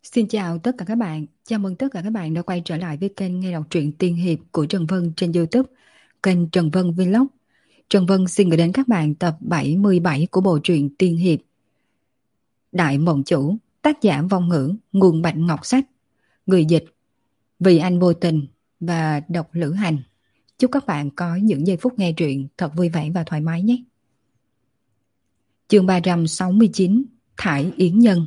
Xin chào tất cả các bạn, chào mừng tất cả các bạn đã quay trở lại với kênh nghe đọc truyện tiên hiệp của Trần Vân trên YouTube, kênh Trần Vân Vlog. Trần Vân xin gửi đến các bạn tập 77 của bộ truyện tiên hiệp Đại Mộng Chủ, tác giả Vong Ngữ, nguồn Bạch Ngọc Sách, người dịch Vì Anh Vô Tình và đọc Lữ Hành. Chúc các bạn có những giây phút nghe truyện thật vui vẻ và thoải mái nhé. Chương 369, Thải Yến Nhân.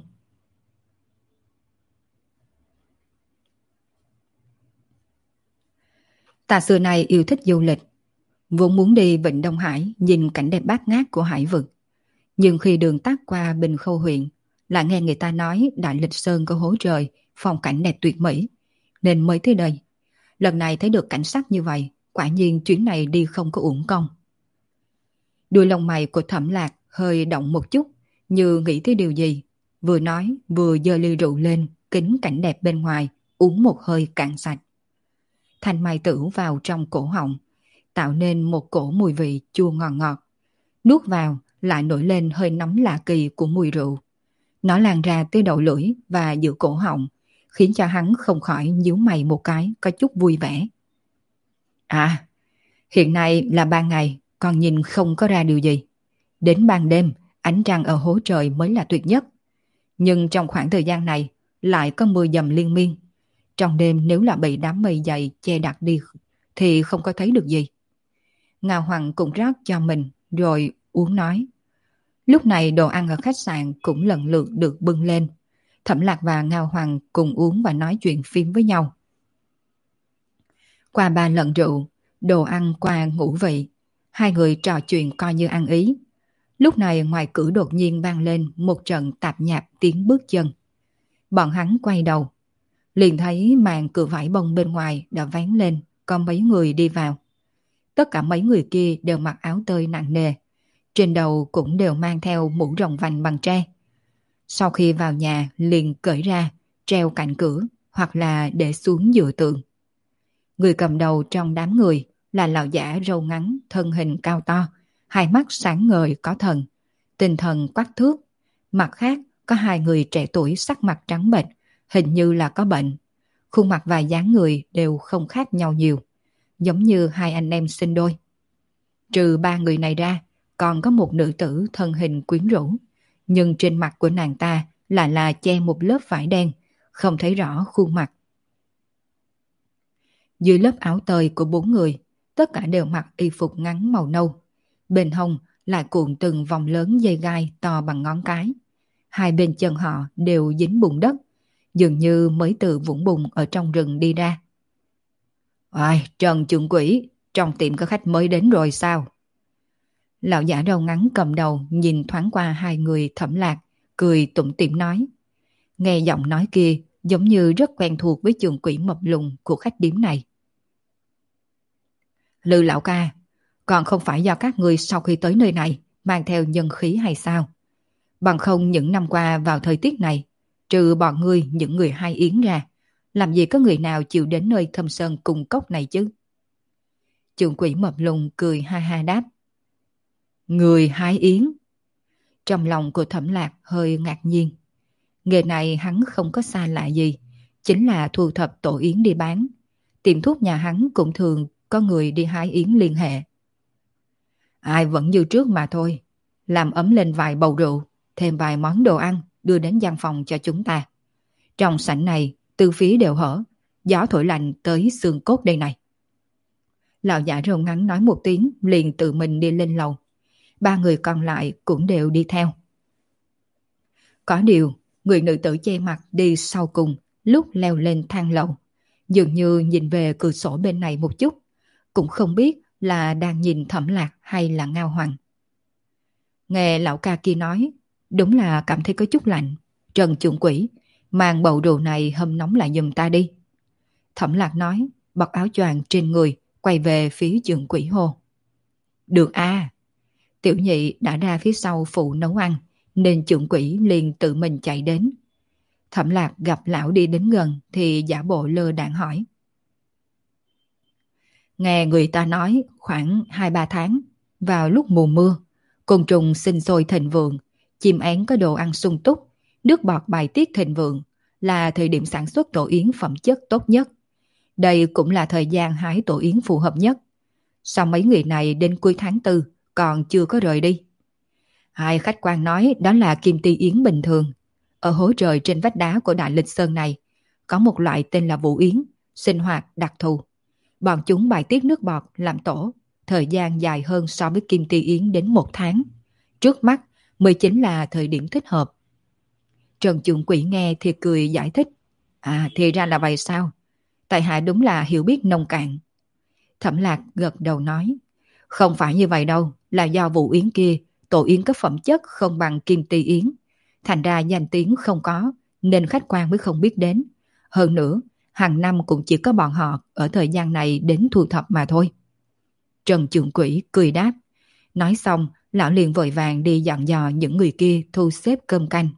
Ta xưa nay yêu thích du lịch, vốn muốn đi Vịnh Đông Hải nhìn cảnh đẹp bát ngát của hải vực. Nhưng khi đường tắt qua Bình Khâu huyện, lại nghe người ta nói Đại Lịch Sơn có hố trời, phong cảnh đẹp tuyệt mỹ, nên mới tới đây. Lần này thấy được cảnh sắc như vậy, quả nhiên chuyến này đi không có uổng công. Đuôi lông mày của Thẩm Lạc hơi động một chút, như nghĩ tới điều gì. Vừa nói, vừa giơ ly rượu lên, kính cảnh đẹp bên ngoài, uống một hơi cạn sạch. Thanh mai tử vào trong cổ họng, tạo nên một cổ mùi vị chua ngọt ngọt. Nuốt vào lại nổi lên hơi nóng lạ kỳ của mùi rượu. Nó lan ra tới đầu lưỡi và giữa cổ họng, khiến cho hắn không khỏi nhíu mày một cái, có chút vui vẻ. À, hiện nay là ban ngày, còn nhìn không có ra điều gì. Đến ban đêm, ánh trăng ở hố trời mới là tuyệt nhất. Nhưng trong khoảng thời gian này, lại có mưa dầm liên miên. Trong đêm nếu là bị đám mây dày che đặt đi, thì không có thấy được gì. Ngao Hoàng cũng rót cho mình, rồi uống nói. Lúc này đồ ăn ở khách sạn cũng lần lượt được bưng lên. Thẩm Lạc và Ngao Hoàng cùng uống và nói chuyện phím với nhau. Qua 3 lần rượu, đồ ăn qua ngũ vị, hai người trò chuyện coi như ăn ý. Lúc này ngoài cửa đột nhiên vang lên một trận tạp nhạp tiếng bước chân. Bọn hắn quay đầu, liền thấy màn cửa vải bông bên ngoài đã vén lên, có mấy người đi vào. Tất cả mấy người kia đều mặc áo tơi nặng nề, trên đầu cũng đều mang theo mũ rồng vành bằng tre. Sau khi vào nhà liền cởi ra, treo cạnh cửa hoặc là để xuống giữa tường. Người cầm đầu trong đám người là lão giả râu ngắn, thân hình cao to, hai mắt sáng ngời có thần, tinh thần quắc thước. Mặt khác có hai người trẻ tuổi sắc mặt trắng bệch, hình như là có bệnh. Khuôn mặt và dáng người đều không khác nhau nhiều, giống như hai anh em sinh đôi. Trừ 3 người này ra, còn có một nữ tử thân hình quyến rũ, nhưng trên mặt của nàng ta lại là che một lớp vải đen, không thấy rõ khuôn mặt. Dưới lớp áo tơi của 4 người, tất cả đều mặc y phục ngắn màu nâu. Bên hông lại cuộn từng vòng lớn dây gai to bằng ngón cái. Hai bên chân họ đều dính bùn đất, dường như mới từ vũng bùn ở trong rừng đi ra. Ôi, Trần Trưởng Quỹ, trong tiệm có khách mới đến rồi sao? Lão giả râu ngắn cầm đầu nhìn thoáng qua hai người Thẩm Lạc, cười tủm tỉm nói. Nghe giọng nói kia giống như rất quen thuộc với Trưởng Quỹ mập lùn của khách điếm này. Lư lão ca, còn không phải do các người sau khi tới nơi này mang theo nhân khí hay sao? Bằng không những năm qua vào thời tiết này, trừ bọn ngươi những người hai yến ra, làm gì có người nào chịu đến nơi thâm sơn cùng cốc này chứ? Trưởng quỹ mập lùn cười ha ha đáp. Người hái yến. Trong lòng của Thẩm Lạc hơi ngạc nhiên. Nghề này hắn không có xa lạ gì, chính là thu thập tổ yến đi bán. Tiệm thuốc nhà hắn cũng thường có người đi hái yến liên hệ. Ai vẫn như trước mà thôi, làm ấm lên vài bầu rượu, thêm vài món đồ ăn đưa đến gian phòng cho chúng ta. Trong sảnh này, từ phía đều hở, gió thổi lạnh tới xương cốt đây này. Lão giả râu ngắn nói một tiếng liền tự mình đi lên lầu. 3 người còn lại cũng đều đi theo. Có điều, người nữ tử che mặt đi sau cùng lúc leo lên thang lầu. Dường như nhìn về cửa sổ bên này một chút, cũng không biết là đang nhìn Thẩm Lạc hay là Ngao Hoàng. Nghe lão ca kia nói, đúng là cảm thấy có chút lạnh. Trần Trưởng Quỹ, mang bầu rượu này hâm nóng lại giùm ta đi. Thẩm Lạc nói, bọc áo choàng trên người, quay về phía Trưởng Quỹ hô. Được a. Tiểu nhị đã ra phía sau phụ nấu ăn, nên Trưởng Quỹ liền tự mình chạy đến. Thẩm Lạc gặp lão đi đến gần thì giả bộ lơ đãng hỏi. Nghe người ta nói khoảng 2-3 tháng, vào lúc mùa mưa, côn trùng sinh sôi thịnh vượng, chim én có đồ ăn sung túc, nước bọt bài tiết thịnh vượng, là thời điểm sản xuất tổ yến phẩm chất tốt nhất. Đây cũng là thời gian hái tổ yến phù hợp nhất. Sao mấy người này đến cuối tháng 4 còn chưa có rời đi? Hai khách quan nói đó là kim ti yến bình thường. Ở hố trời trên vách đá của Đại Lịch Sơn này, có một loại tên là vũ yến, sinh hoạt đặc thù. Bọn chúng bài tiết nước bọt làm tổ, thời gian dài hơn so với kim ti yến đến 1 tháng. Trước mắt mới chính là thời điểm thích hợp. Trần Trường Quỷ nghe thì cười giải thích. À, thì ra là vậy sao? Tại hạ đúng là hiểu biết nông cạn. Thẩm Lạc gật đầu nói. Không phải như vậy đâu, là do vụ yến kia, tổ yến có phẩm chất không bằng kim ti yến. Thành ra danh tiếng không có, nên khách quan mới không biết đến. Hơn nữa, hàng năm cũng chỉ có bọn họ ở thời gian này đến thu thập mà thôi. Trần Trường Quỷ cười đáp. Nói xong, lão liền vội vàng đi dặn dò những người kia thu xếp cơm canh.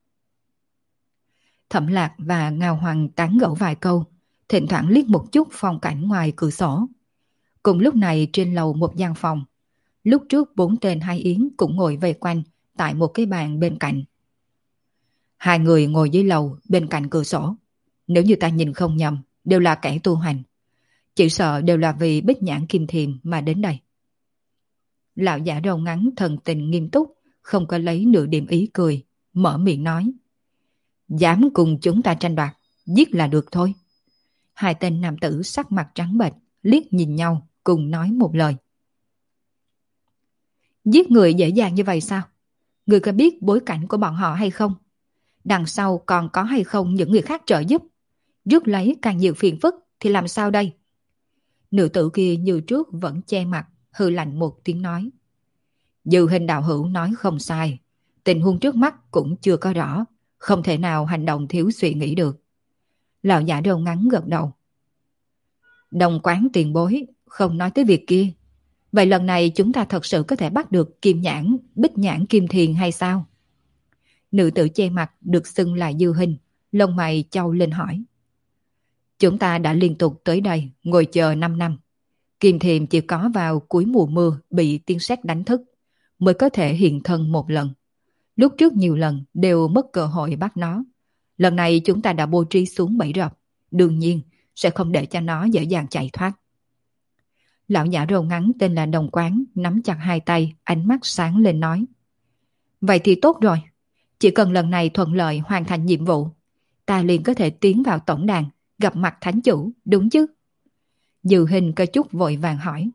Thẩm Lạc và Ngao Hoàng tán gẫu vài câu, thỉnh thoảng liếc một chút phong cảnh ngoài cửa sổ. Cùng lúc này trên lầu một gian phòng, lúc trước 4 tên hai yến cũng ngồi vây quanh tại một cái bàn bên cạnh. Hai người ngồi dưới lầu bên cạnh cửa sổ. Nếu như ta nhìn không nhầm, đều là kẻ tu hành. Chỉ sợ đều là vì Bích Nhãn Kim Thiềm mà đến đây. Lão giả râu ngắn thần tình nghiêm túc, không có lấy nửa điểm ý cười, mở miệng nói. Dám cùng chúng ta tranh đoạt, giết là được thôi. Hai tên nam tử sắc mặt trắng bệch, liếc nhìn nhau, cùng nói một lời. Giết người dễ dàng như vậy sao? Người có biết bối cảnh của bọn họ hay không? Đằng sau còn có hay không những người khác trợ giúp? Rước lấy càng nhiều phiền phức thì làm sao đây? Nữ tử kia như trước vẫn che mặt, hừ lạnh một tiếng nói. Dư Hình đạo hữu nói không sai. Tình huống trước mắt cũng chưa có rõ, không thể nào hành động thiếu suy nghĩ được. Lão giả râu ngắn gật đầu. Đồng quán tiền bối, không nói tới việc kia. Vậy lần này chúng ta thật sự có thể bắt được Kim Nhãn, Bích Nhãn Kim Thiền hay sao? Nữ tử che mặt được xưng là Dư Hình, lông mày chau lên hỏi. Chúng ta đã liên tục tới đây, ngồi chờ 5 năm. Kim Thiềm chỉ có vào cuối mùa mưa bị tiên sét đánh thức, mới có thể hiện thân một lần. Lúc trước nhiều lần đều mất cơ hội bắt nó. Lần này chúng ta đã bố trí xuống bẫy rập, đương nhiên sẽ không để cho nó dễ dàng chạy thoát. Lão giả râu ngắn tên là Đồng Quán nắm chặt hai tay, ánh mắt sáng lên nói. Vậy thì tốt rồi, chỉ cần lần này thuận lợi hoàn thành nhiệm vụ, ta liền có thể tiến vào tổng đàn, gặp mặt thánh chủ, đúng chứ? Dư Hình có chút vội vàng hỏi.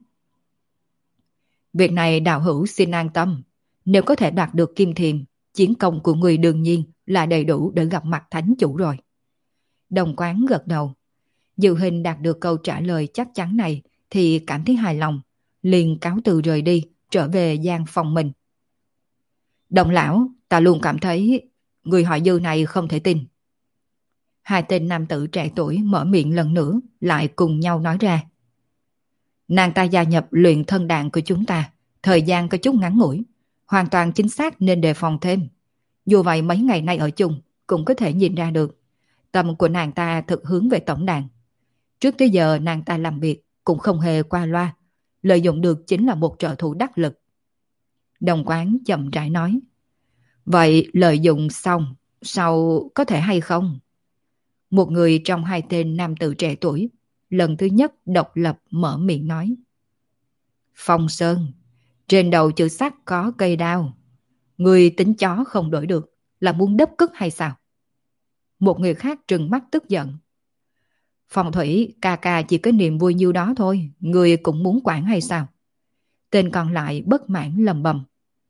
Việc này đạo hữu xin an tâm, nếu có thể đạt được Kim Thiềm, chiến công của người đương nhiên là đầy đủ để gặp mặt thánh chủ rồi. Đồng Quán gật đầu. Dư Hình đạt được câu trả lời chắc chắn này thì cảm thấy hài lòng, liền cáo từ rời đi, trở về gian phòng mình. Đồng lão, ta luôn cảm thấy người họ Dư này không thể tin. Hai tên nam tử trẻ tuổi mở miệng lần nữa, lại cùng nhau nói ra. Nàng ta gia nhập luyện thân đạn của chúng ta, thời gian có chút ngắn ngủi, hoàn toàn chính xác nên đề phòng thêm. Dù vậy mấy ngày nay ở chung, cũng có thể nhìn ra được. Tâm của nàng ta thực hướng về tổng đàn. Trước tới giờ nàng ta làm việc cũng không hề qua loa, lợi dụng được chính là một trợ thủ đắc lực. Đồng Quán chậm rãi nói. Vậy lợi dụng xong, sau có thể hay không? Một người trong hai tên nam tử trẻ tuổi, lần thứ nhất độc lập mở miệng nói. Phong Sơn, trên đầu chữ sắt có cây đao. Người tính chó không đổi được, là muốn đớp cức hay sao? Một người khác trừng mắt tức giận. Phong Thủy, ca ca chỉ có niềm vui nhiêu đó thôi, người cũng muốn quản hay sao? Tên còn lại bất mãn lầm bầm.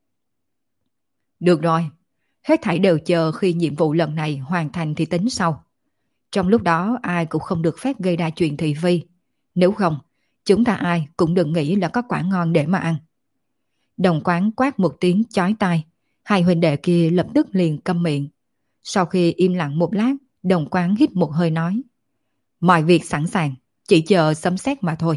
Được rồi, hết thảy đều chờ khi nhiệm vụ lần này hoàn thành thì tính sau. Trong lúc đó ai cũng không được phép gây ra chuyện thị phi. Nếu không, chúng ta ai cũng đừng nghĩ là có quả ngon để mà ăn. Đồng Quán quát một tiếng chói tai, hai huynh đệ kia lập tức liền câm miệng. Sau khi im lặng một lát, Đồng Quán hít một hơi nói. Mọi việc sẵn sàng, chỉ chờ sấm sét mà thôi.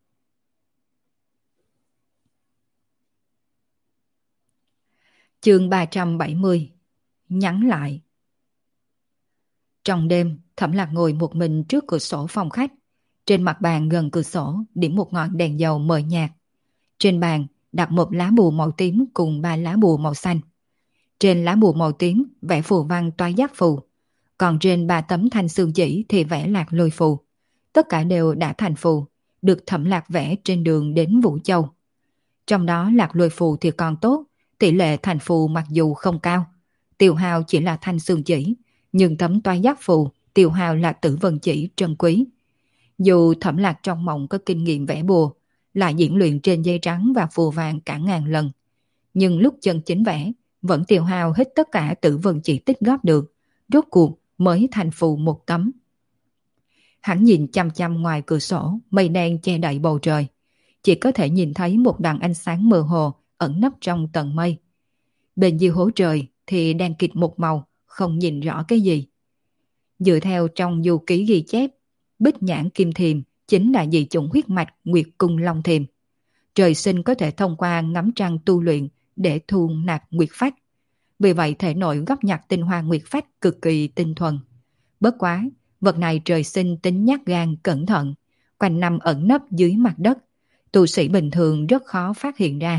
Chương 370. Nhắn lại. Trong đêm, Thẩm Lạc ngồi một mình trước cửa sổ phòng khách. Trên mặt bàn gần cửa sổ điểm một ngọn đèn dầu mờ nhạt. Trên bàn đặt một lá bùa màu tím cùng 3 lá bùa màu xanh. Trên lá bùa màu tím vẽ phù văn toái giác phù. Còn trên 3 tấm thanh xương chỉ thì vẽ lạc lôi phù. Tất cả đều đã thành phù, được Thẩm Lạc vẽ trên đường đến Vũ Châu. Trong đó lạc lôi phù thì còn tốt, tỷ lệ thành phù mặc dù không cao. Tiêu hao chỉ là thanh xương chỉ, nhưng tấm toái giác phù tiêu hao là tử vân chỉ trân quý. Dù Thẩm Lạc trong mộng có kinh nghiệm vẽ bùa, lại diễn luyện trên giấy trắng và phù vàng cả ngàn lần, nhưng lúc chân chính vẽ vẫn tiêu hao hết tất cả tử vân chỉ tích góp được, rốt cuộc mới thành phù một tấm. Hắn nhìn chăm chăm ngoài cửa sổ, mây đen che đậy bầu trời, chỉ có thể nhìn thấy một đằng ánh sáng mơ hồ ẩn nấp trong tầng mây. Bên dưới hố trời thì đen kịt một màu, không nhìn rõ cái gì. Dựa theo trong du ký ghi chép, Bích Nhãn Kim Thiềm chính là dị chủng huyết mạch Nguyệt Cung Long Thiềm. Trời sinh có thể thông qua ngắm trăng tu luyện để thu nạp nguyệt phách. Vì vậy thể nội góp nhặt tinh hoa nguyệt phách cực kỳ tinh thuần. Bất quá, vật này trời sinh tính nhát gan cẩn thận, quanh năm ẩn nấp dưới mặt đất, tu sĩ bình thường rất khó phát hiện ra.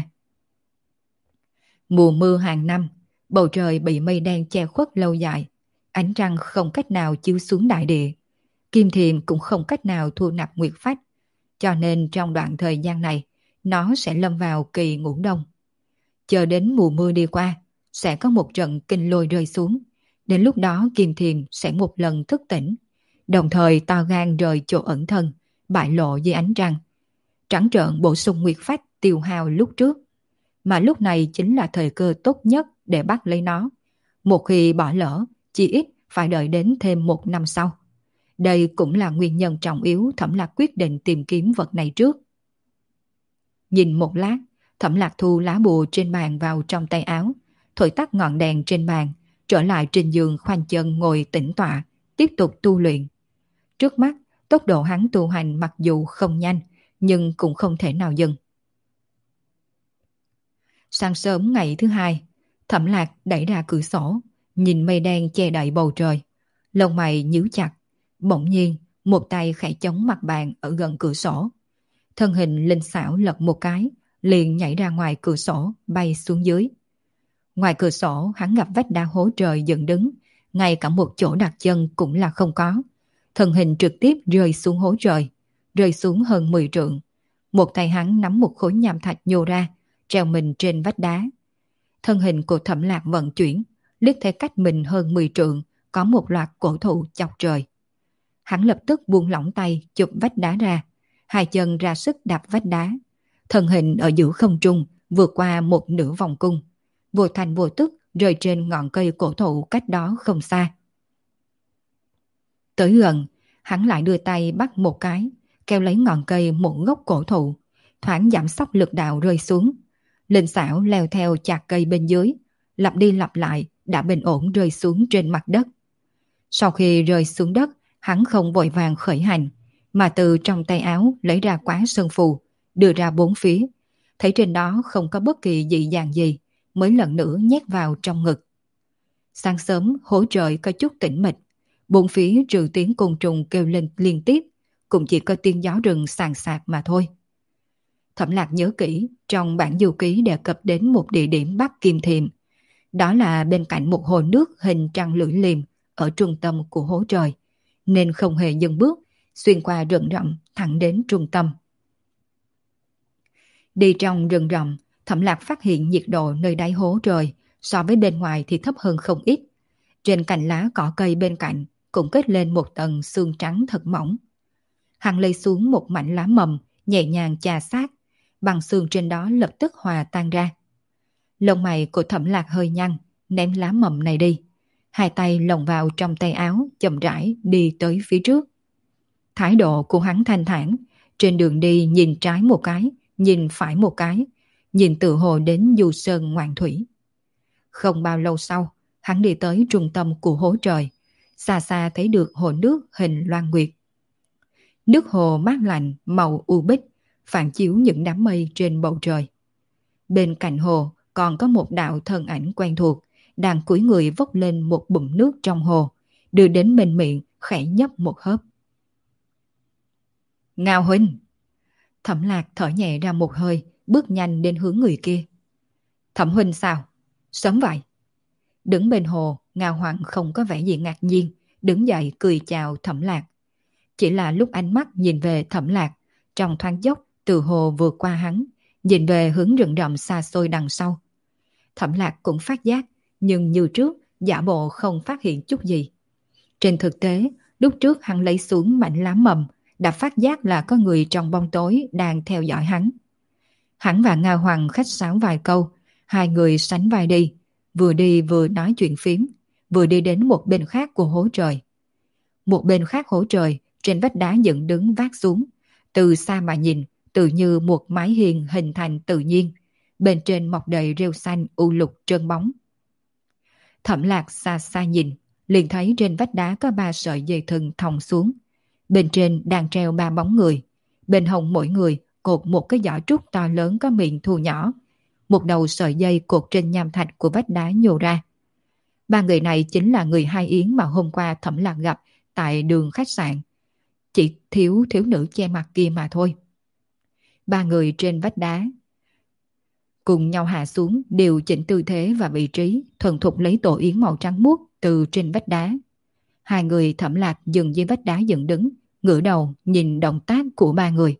Mùa mưa hàng năm, bầu trời bị mây đen che khuất lâu dài, ánh trăng không cách nào chiếu xuống đại địa, Kim Thiềm cũng không cách nào thu nạp nguyệt phách, cho nên trong đoạn thời gian này, nó sẽ lâm vào kỳ ngủ đông. Chờ đến mùa mưa đi qua, sẽ có một trận kinh lôi rơi xuống, đến lúc đó Kim Thiềm sẽ một lần thức tỉnh, đồng thời to gan rời chỗ ẩn thân, bại lộ dưới ánh trăng, trắng trợn bổ sung nguyệt phách tiêu hao lúc trước. Mà lúc này chính là thời cơ tốt nhất để bắt lấy nó. Một khi bỏ lỡ, chỉ ít phải đợi đến thêm 1 năm sau. Đây cũng là nguyên nhân trọng yếu Thẩm Lạc quyết định tìm kiếm vật này trước. Nhìn một lát, Thẩm Lạc thu lá bùa trên bàn vào trong tay áo, thổi tắt ngọn đèn trên bàn, trở lại trên giường khoanh chân ngồi tĩnh tọa, tiếp tục tu luyện. Trước mắt, tốc độ hắn tu hành mặc dù không nhanh, nhưng cũng không thể nào dừng. Sáng sớm ngày thứ hai, Thẩm Lạc đẩy ra cửa sổ, nhìn mây đen che đậy bầu trời, lông mày nhíu chặt. Bỗng nhiên, một tay khẽ chống mặt bàn ở gần cửa sổ. Thân hình linh xảo lật một cái, liền nhảy ra ngoài cửa sổ, bay xuống dưới. Ngoài cửa sổ, hắn gặp vách đá hố trời dựng đứng, ngay cả một chỗ đặt chân cũng là không có. Thân hình trực tiếp rơi xuống hố trời, rơi xuống hơn 10 trượng. Một tay hắn nắm một khối nham thạch nhô ra, treo mình trên vách đá. Thân hình của Thẩm Lạc vận chuyển, liếc thấy cách mình hơn 10 trượng, có một loạt cổ thụ chọc trời. Hắn lập tức buông lỏng tay chụp vách đá ra, hai chân ra sức đạp vách đá. Thân hình ở giữa không trung vượt qua một nửa vòng cung, vô thành vô tức rơi trên ngọn cây cổ thụ cách đó không xa. Tới gần, hắn lại đưa tay bắt một cái, kéo lấy ngọn cây một gốc cổ thụ, thoáng giảm sóc lực đạo rơi xuống. Linh xảo leo theo chạc cây bên dưới, lặp đi lặp lại đã bình ổn rơi xuống trên mặt đất. Sau khi rơi xuống đất, hắn không vội vàng khởi hành, mà từ trong tay áo lấy ra quán sơn phù, đưa ra 4 phía, thấy trên đó không có bất kỳ dị dạng gì, mới lần nữa nhét vào trong ngực. Sáng sớm hố trời có chút tĩnh mịch, 4 phía trừ tiếng côn trùng kêu lên liên tiếp, cũng chỉ có tiếng gió rừng sàn sạc mà thôi. Thẩm Lạc nhớ kỹ, trong bản du ký đề cập đến một địa điểm Bắc Kim Thiềm, đó là bên cạnh một hồ nước hình trăng lưỡi liềm ở trung tâm của hố trời, nên không hề dừng bước, xuyên qua rừng rậm thẳng đến trung tâm. Đi trong rừng rậm, Thẩm Lạc phát hiện nhiệt độ nơi đáy hố trời so với bên ngoài thì thấp hơn không ít. Trên cành lá cỏ cây bên cạnh cũng kết lên một tầng xương trắng thật mỏng. Hắn lấy xuống một mảnh lá mầm, nhẹ nhàng chà sát, bằng xương trên đó lập tức hòa tan ra. Lông mày của Thẩm Lạc hơi nhăn, ném lá mầm này đi. Hai tay lồng vào trong tay áo, chậm rãi đi tới phía trước. Thái độ của hắn thanh thản, trên đường đi nhìn trái một cái, nhìn phải một cái, nhìn tự hồ đến du sơn ngoạn thủy. Không bao lâu sau, hắn đi tới trung tâm của hố trời, xa xa thấy được hồ nước hình loan nguyệt. Nước hồ mát lạnh màu u bích, phản chiếu những đám mây trên bầu trời. Bên cạnh hồ còn có một đạo thân ảnh quen thuộc, đang cúi người vốc lên một bụng nước trong hồ, đưa đến bên miệng khẽ nhấp một hớp. Ngao huynh! Thẩm Lạc thở nhẹ ra một hơi, bước nhanh đến hướng người kia. Thẩm huynh sao? Sớm vậy? Đứng bên hồ, Ngao Hoàng không có vẻ gì ngạc nhiên, đứng dậy cười chào Thẩm Lạc. Chỉ là lúc ánh mắt nhìn về Thẩm Lạc, trong thoáng chốc từ hồ vượt qua hắn, nhìn về hướng rừng rậm xa xôi đằng sau. Thẩm Lạc cũng phát giác, nhưng như trước, giả bộ không phát hiện chút gì. Trên thực tế, lúc trước hắn lấy xuống mảnh lá mầm, đã phát giác là có người trong bóng tối đang theo dõi hắn. Hắn và Nga Hoàng khách sáo vài câu, hai người sánh vai đi vừa nói chuyện phiếm, vừa đi đến một bên khác của hố trời. Một bên khác hố trời, trên vách đá dựng đứng vác xuống, từ xa mà nhìn, tự như một mái hiên hình thành tự nhiên, bên trên mọc đầy rêu xanh u lục trơn bóng. Thẩm Lạc xa xa nhìn, liền thấy trên vách đá có 3 sợi dây thừng thòng xuống. Bên trên đang treo 3 bóng người, bên hông mỗi người cột một cái giỏ trúc to lớn có miệng thu nhỏ. Một đầu sợi dây cột trên nham thạch của vách đá nhô ra. 3 người này chính là người Hai Yến mà hôm qua Thẩm Lạc gặp tại đường khách sạn. Chỉ thiếu thiếu nữ che mặt kia mà thôi. 3 người trên vách đá cùng nhau hạ xuống, điều chỉnh tư thế và vị trí, thuần thục lấy tổ yến màu trắng muốt từ trên vách đá. Hai người Thẩm Lạc dừng dưới vách đá dựng đứng, ngửa đầu nhìn động tác của 3 người.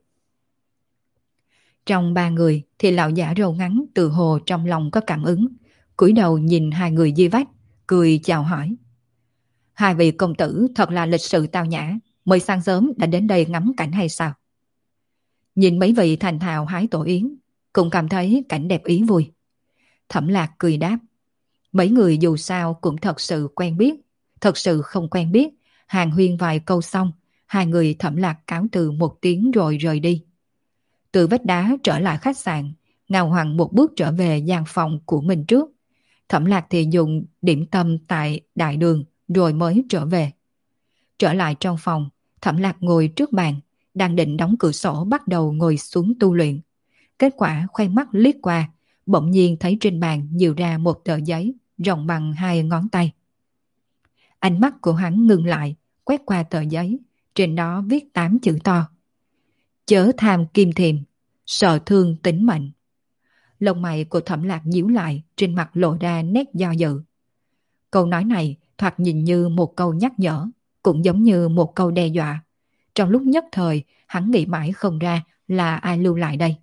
Trong 3 người thì lão giả râu ngắn từ hồ trong lòng có cảm ứng, cúi đầu nhìn hai người dưới vách, cười chào hỏi. Hai vị công tử thật là lịch sự tao nhã, mới sáng sớm đã đến đây ngắm cảnh hay sao? Nhìn mấy vị thành thạo hái tổ yến, cũng cảm thấy cảnh đẹp ý vui. Thẩm Lạc cười đáp. Mấy người dù sao cũng thật sự quen biết, thật sự không quen biết, hàn huyên vài câu xong, hai người Thẩm Lạc cáo từ một tiếng rồi rời đi. Từ vách đá trở lại khách sạn, Ngao Hoàng một bước trở về gian phòng của mình trước. Thẩm Lạc thì dùng điểm tâm tại đại đường rồi mới trở về. Trở lại trong phòng, Thẩm Lạc ngồi trước bàn, đang định đóng cửa sổ bắt đầu ngồi xuống tu luyện. Kết quả khoe mắt liếc qua, bỗng nhiên thấy trên bàn nhiều ra một tờ giấy rộng bằng 2 ngón tay. Ánh mắt của hắn ngừng lại, quét qua tờ giấy, trên đó viết 8 chữ to. Chớ tham kim thiềm, sợ thương tính mệnh. Lông mày của Thẩm Lạc nhíu lại, trên mặt lộ ra nét do dự. Câu nói này thoạt nhìn như một câu nhắc nhở, cũng giống như một câu đe dọa. Trong lúc nhất thời, hắn nghĩ mãi không ra là ai lưu lại đây.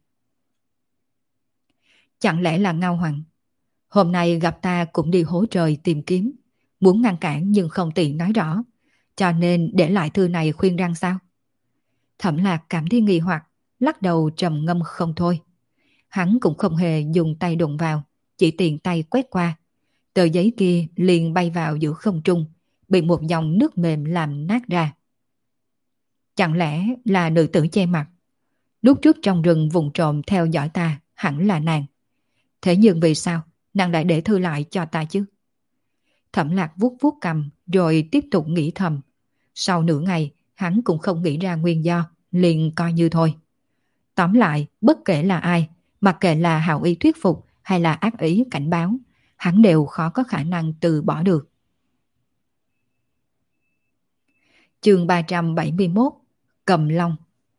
Chẳng lẽ là Ngao Hoàng? Hôm nay gặp ta cũng đi hố trời tìm kiếm, muốn ngăn cản nhưng không tiện nói rõ, cho nên để lại thư này khuyên răng sao? Thẩm Lạc cảm thấy nghi hoặc, lắc đầu trầm ngâm không thôi. Hắn cũng không hề dùng tay đụng vào, chỉ tiện tay quét qua. Tờ giấy kia liền bay vào giữa không trung, bị một dòng nước mềm làm nát ra. Chẳng lẽ là nữ tử che mặt? Lúc trước trong rừng vùng trộm theo dõi ta, hẳn là nàng. Thế nhưng vì sao nàng lại để thư lại cho ta chứ? Thẩm Lạc vuốt vuốt cằm rồi tiếp tục nghĩ thầm. Sau nửa ngày, hắn cũng không nghĩ ra nguyên do, liền coi như thôi. Tóm lại, bất kể là ai, mặc kệ là hảo ý thuyết phục hay là ác ý cảnh báo, hắn đều khó có khả năng từ bỏ được. Chương 371 Cầm Long.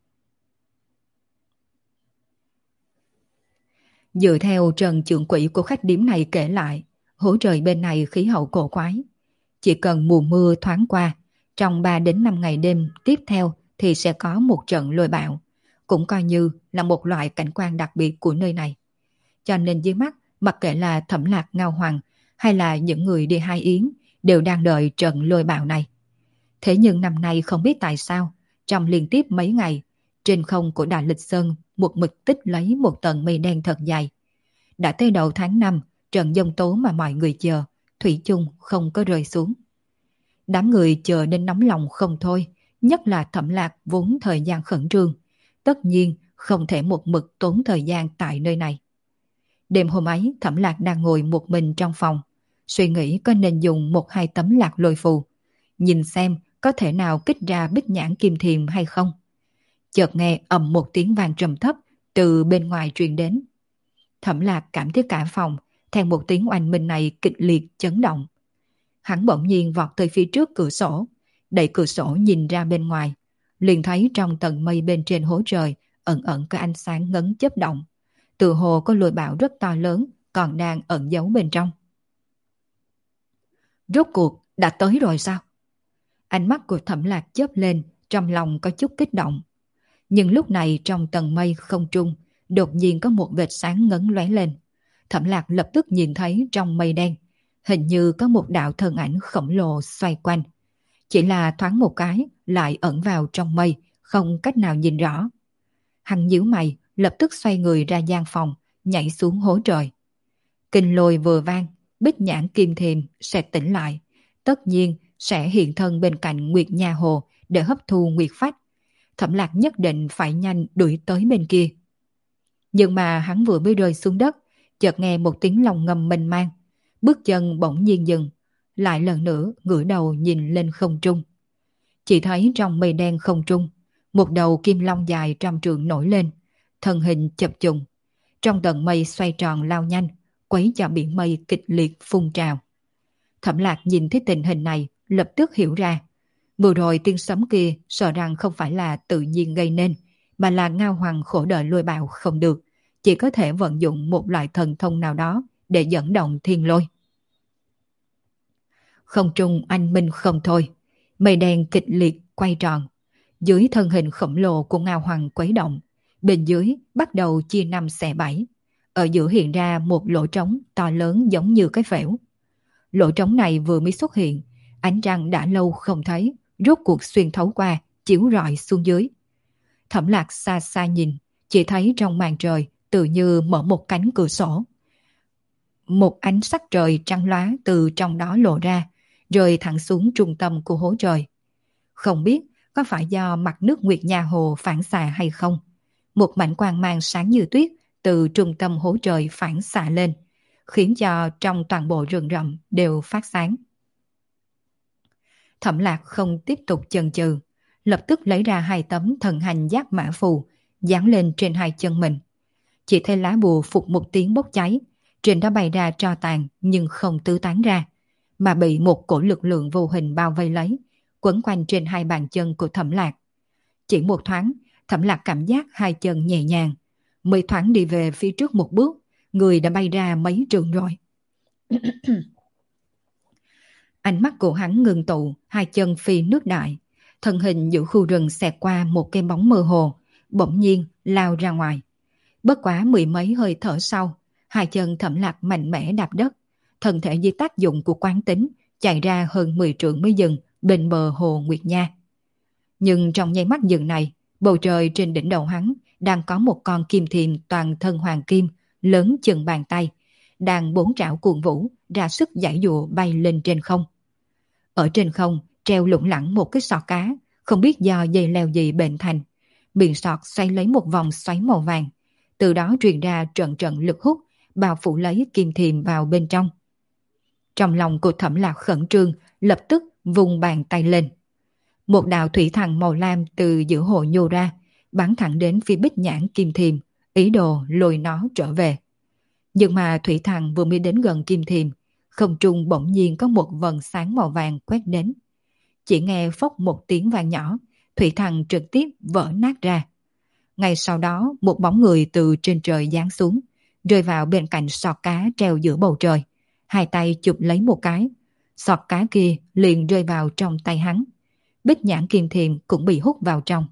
Dựa theo Trần trưởng quỹ của khách điếm này kể lại, hố trời bên này khí hậu cổ quái. Chỉ cần mùa mưa thoáng qua, trong 3 đến 5 ngày đêm tiếp theo thì sẽ có một trận lôi bạo, cũng coi như là một loại cảnh quan đặc biệt của nơi này. Cho nên dưới mắt, mặc kệ là Thẩm Lạc, Ngao Hoàng hay là những người đi Hai Yến đều đang đợi trận lôi bạo này. Thế nhưng năm nay không biết tại sao, trong liên tiếp mấy ngày, trên không của Đại Lịch Sơn một mực tích lấy một tầng mây đen thật dài. Đã tới đầu tháng 5, trận giông tố mà mọi người chờ, thủy chung không có rơi xuống. Đám người chờ nên nóng lòng không thôi, nhất là Thẩm Lạc vốn thời gian khẩn trương. Tất nhiên không thể một mực tốn thời gian tại nơi này. Đêm hôm ấy Thẩm Lạc đang ngồi một mình trong phòng, suy nghĩ có nên dùng 1-2 tấm lạc lôi phù, nhìn xem có thể nào kích ra bích nhãn kim thiềm hay không. Chợt nghe ầm một tiếng vang trầm thấp từ bên ngoài truyền đến. Thẩm Lạc cảm thấy cả phòng theo một tiếng oanh minh này kịch liệt chấn động. Hắn bỗng nhiên vọt tới phía trước cửa sổ, đẩy cửa sổ nhìn ra bên ngoài, liền thấy trong tầng mây bên trên hố trời ẩn ẩn có ánh sáng ngấn chớp động, từ hồ có lôi bão rất to lớn còn đang ẩn giấu bên trong. Rốt cuộc đã tới rồi sao? Ánh mắt của Thẩm Lạc chớp lên, trong lòng có chút kích động. Nhưng lúc này trong tầng mây không trung, đột nhiên có một vệt sáng ngấn lóe lên. Thẩm Lạc lập tức nhìn thấy trong mây đen, hình như có một đạo thân ảnh khổng lồ xoay quanh. Chỉ là thoáng một cái lại ẩn vào trong mây, không cách nào nhìn rõ. Hắn nhíu mày, lập tức xoay người ra gian phòng, nhảy xuống hố trời. Kinh lôi vừa vang, Bích Nhãn Kim Thiềm sẽ tỉnh lại. Tất nhiên sẽ hiện thân bên cạnh Nguyệt Nha Hồ để hấp thu Nguyệt Phách. Thẩm Lạc nhất định phải nhanh đuổi tới bên kia. Nhưng mà hắn vừa mới rơi xuống đất, chợt nghe một tiếng lòng ngầm mênh mang. Bước chân bỗng nhiên dừng, lại lần nữa ngửa đầu nhìn lên không trung. Chỉ thấy trong mây đen không trung, một đầu kim long dài trăm trượng nổi lên, thân hình chập trùng. Trong tầng mây xoay tròn lao nhanh, quấy cho biển mây kịch liệt phun trào. Thẩm Lạc nhìn thấy tình hình này, lập tức hiểu ra. Vừa rồi tiếng sấm kia sợ rằng không phải là tự nhiên gây nên, mà là Ngao Hoàng khổ đợi lôi bạo không được, chỉ có thể vận dụng một loại thần thông nào đó để dẫn động thiên lôi. Không trung anh minh không thôi, mây đen kịch liệt quay tròn. Dưới thân hình khổng lồ của Ngao Hoàng quấy động, bên dưới bắt đầu chia năm xẻ bảy. Ở giữa hiện ra một lỗ trống to lớn giống như cái phễu. Lỗ trống này vừa mới xuất hiện, ánh trăng đã lâu không thấy, rốt cuộc xuyên thấu qua, chiếu rọi xuống dưới. Thẩm Lạc xa xa nhìn, chỉ thấy trong màn trời tự như mở một cánh cửa sổ. Một ánh sắc trời trắng lóa từ trong đó lộ ra, rơi thẳng xuống trung tâm của hố trời. Không biết có phải do mặt nước Nguyệt Nha Hồ phản xạ hay không? Một mảnh quang mang sáng như tuyết từ trung tâm hố trời phản xạ lên, khiến cho trong toàn bộ rừng rậm đều phát sáng. Thẩm Lạc không tiếp tục chần chừ, lập tức lấy ra hai tấm thần hành giác mã phù, dán lên trên hai chân mình. Chỉ thấy lá bùa phục một tiếng bốc cháy, trên đó bày ra tro tàn nhưng không tứ tán ra, mà bị một cổ lực lượng vô hình bao vây lấy, quấn quanh trên hai bàn chân của Thẩm Lạc. Chỉ một thoáng, Thẩm Lạc cảm giác hai chân nhẹ nhàng, mới thoáng đi về phía trước một bước, người đã bay ra mấy trượng rồi. Ánh mắt của hắn ngừng tụ, hai chân phi nước đại, thân hình giữa khu rừng xẹt qua một cái bóng mơ hồ, bỗng nhiên lao ra ngoài. Bất quá mười mấy hơi thở sau, hai chân Thẩm Lạc mạnh mẽ đạp đất, thân thể dưới tác dụng của quán tính chạy ra hơn 10 trượng mới dừng bên bờ hồ Nguyệt Nha. Nhưng trong nháy mắt dừng này, bầu trời trên đỉnh đầu hắn đang có một con kim thiềm toàn thân hoàng kim, lớn chừng bàn tay, đang bốn trảo cuồng vũ, ra sức giãy giụa bay lên trên không. Ở trên không treo lủng lẳng một cái sọt cá, không biết do dây leo gì bệnh thành. Miệng sọt xoay lấy một vòng xoáy màu vàng, từ đó truyền ra trận trận lực hút, bao phủ lấy kim thiềm vào bên trong. Trong lòng của Thẩm Lạc khẩn trương, lập tức vùng bàn tay lên. Một đạo thủy thần màu lam từ giữa hồ nhô ra, bắn thẳng đến phía Bích Nhãn Kim Thiềm, ý đồ lôi nó trở về. Nhưng mà thủy thần vừa mới đến gần Kim Thiềm, không trung bỗng nhiên có một vầng sáng màu vàng quét đến. Chỉ nghe phốc một tiếng vang nhỏ, thủy thần trực tiếp vỡ nát ra. Ngay sau đó, một bóng người từ trên trời giáng xuống, rơi vào bên cạnh sọt cá treo giữa bầu trời. Hai tay chụp lấy một cái, sọt cá kia liền rơi vào trong tay hắn. Bích Nhãn Kim Thiềm cũng bị hút vào trong.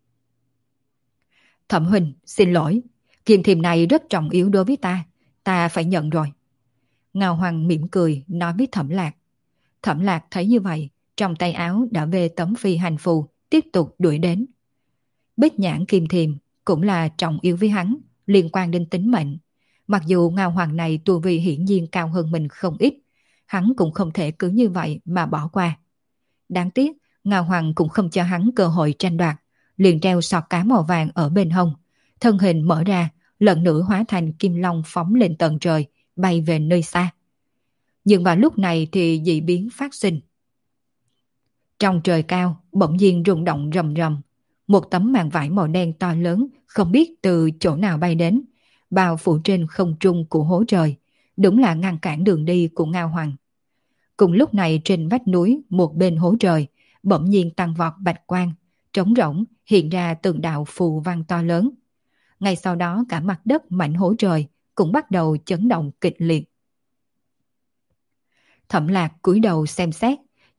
Thẩm huynh, xin lỗi, kim thiềm này rất trọng yếu đối với ta phải nhận rồi. Ngao Hoàng mỉm cười nói với Thẩm Lạc. Thẩm Lạc thấy như vậy, trong tay áo đã về tấm phi hành phù, tiếp tục đuổi đến. Bích Nhãn Kim Thiềm cũng là trọng yếu với hắn, liên quan đến tính mệnh. Mặc dù Ngao Hoàng này tu vi hiển nhiên cao hơn mình không ít, hắn cũng không thể cứ như vậy mà bỏ qua. Đáng tiếc, Ngao Hoàng cũng không cho hắn cơ hội tranh đoạt, liền treo sọt cá màu vàng ở bên hông, thân hình mở ra, lần nữa hóa thành kim long phóng lên tận trời, bay về nơi xa. Nhưng vào lúc này thì dị biến phát sinh. Trong trời cao, bỗng nhiên rung động rầm rầm, một tấm màn vải màu đen to lớn không biết từ chỗ nào bay đến, bao phủ trên không trung của hố trời, đúng là ngăn cản đường đi của Ngao Hoàng. Cùng lúc này trên vách núi một bên hố trời, bỗng nhiên tăng vọt bạch quang, trống rỗng hiện ra từng đạo phù văn to lớn. Ngay sau đó cả mặt đất mảnh hố trời cũng bắt đầu chấn động kịch liệt. Thẩm Lạc cúi đầu xem xét,